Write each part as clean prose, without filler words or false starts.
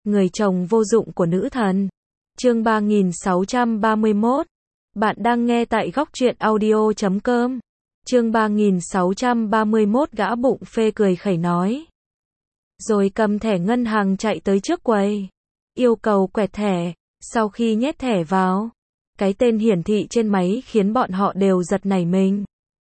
người chồng vô dụng của nữ thần. Chương 3631. Bạn đang nghe tại góc truyện audio.com. Chương 3631 gã bụng phê cười khẩy nói. Rồi cầm thẻ ngân hàng chạy tới trước quầy. Yêu cầu quẹt thẻ. Sau khi nhét thẻ vào, cái tên hiển thị trên máy khiến bọn họ đều giật nảy mình.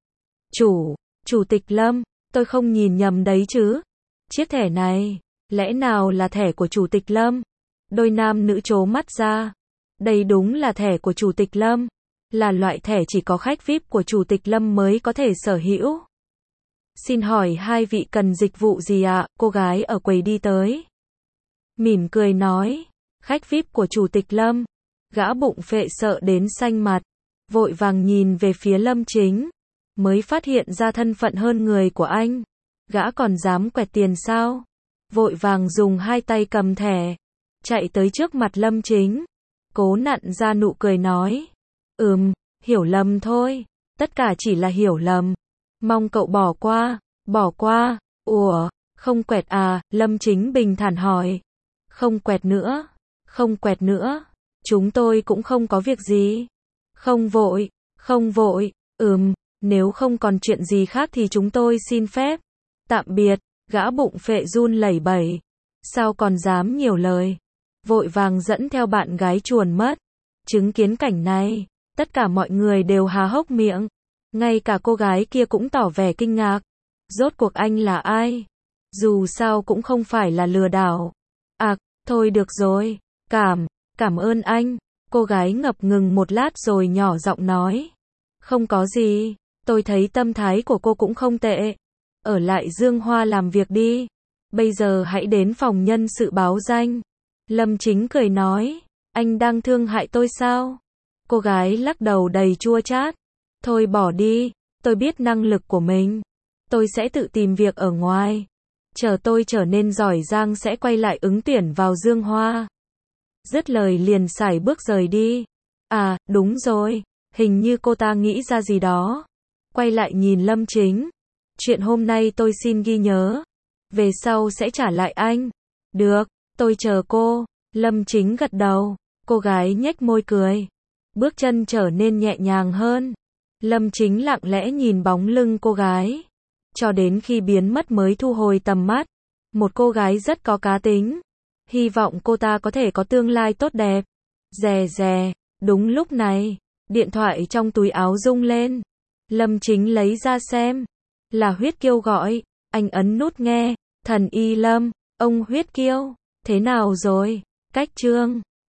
Chủ tịch Lâm, tôi không nhìn nhầm đấy chứ. Chiếc thẻ này, lẽ nào là thẻ của Chủ tịch Lâm? Đôi nam nữ trố mắt ra. Đây đúng là thẻ của Chủ tịch Lâm. Là loại thẻ chỉ có khách VIP của Chủ tịch Lâm mới có thể sở hữu. Xin hỏi hai vị cần dịch vụ gì ạ? Cô gái ở quầy đi tới. Mỉm cười nói. Khách VIP của Chủ tịch Lâm. Gã bụng phệ sợ đến xanh mặt. Vội vàng nhìn về phía Lâm Chính. Mới phát hiện ra thân phận hơn người của anh. Gã còn dám quẹt tiền sao? Vội vàng dùng hai tay cầm thẻ. Chạy tới trước mặt Lâm Chính. Cố nặn ra nụ cười nói. Hiểu lầm thôi. Tất cả chỉ là hiểu lầm. Mong cậu bỏ qua. Ủa, không quẹt à? Lâm Chính bình thản hỏi. Không quẹt nữa. Chúng tôi cũng không có việc gì. Không vội. Nếu không còn chuyện gì khác thì chúng tôi xin phép. Tạm biệt. Gã bụng phệ run lẩy bẩy. Sao còn dám nhiều lời. Vội vàng dẫn theo bạn gái chuồn mất. Chứng kiến cảnh này, tất cả mọi người đều há hốc miệng. Ngay cả cô gái kia cũng tỏ vẻ kinh ngạc. Rốt cuộc anh là ai? Dù sao cũng không phải là lừa đảo. Thôi được rồi. Cảm ơn anh. Cô gái ngập ngừng một lát rồi nhỏ giọng nói. Không có gì. Tôi thấy tâm thái của cô cũng không tệ. Ở lại Dương Hoa làm việc đi. Bây giờ hãy đến phòng nhân sự báo danh. Lâm Chính cười nói. Anh đang thương hại tôi sao? Cô gái lắc đầu đầy chua chát. Thôi bỏ đi. Tôi biết năng lực của mình. Tôi sẽ tự tìm việc ở ngoài. Chờ tôi trở nên giỏi giang sẽ quay lại ứng tuyển vào Dương Hoa. Dứt lời liền sải bước rời đi. Đúng rồi. Hình như cô ta nghĩ ra gì đó. Quay lại nhìn Lâm Chính. Chuyện hôm nay tôi xin ghi nhớ. Về sau sẽ trả lại anh. Được, tôi chờ cô. Lâm Chính gật đầu. Cô gái nhếch môi cười. Bước chân trở nên nhẹ nhàng hơn. Lâm Chính lặng lẽ nhìn bóng lưng cô gái. Cho đến khi biến mất mới thu hồi tầm mắt. Một cô gái rất có cá tính. Hy vọng cô ta có thể có tương lai tốt đẹp. Rè. Đúng lúc này, điện thoại trong túi áo rung lên. Lâm Chính lấy ra xem. Là Huyết Kiêu gọi. Anh ấn nút nghe. Thần Y Lâm, ông Huyết Kiêu. Thế nào rồi? Cách chương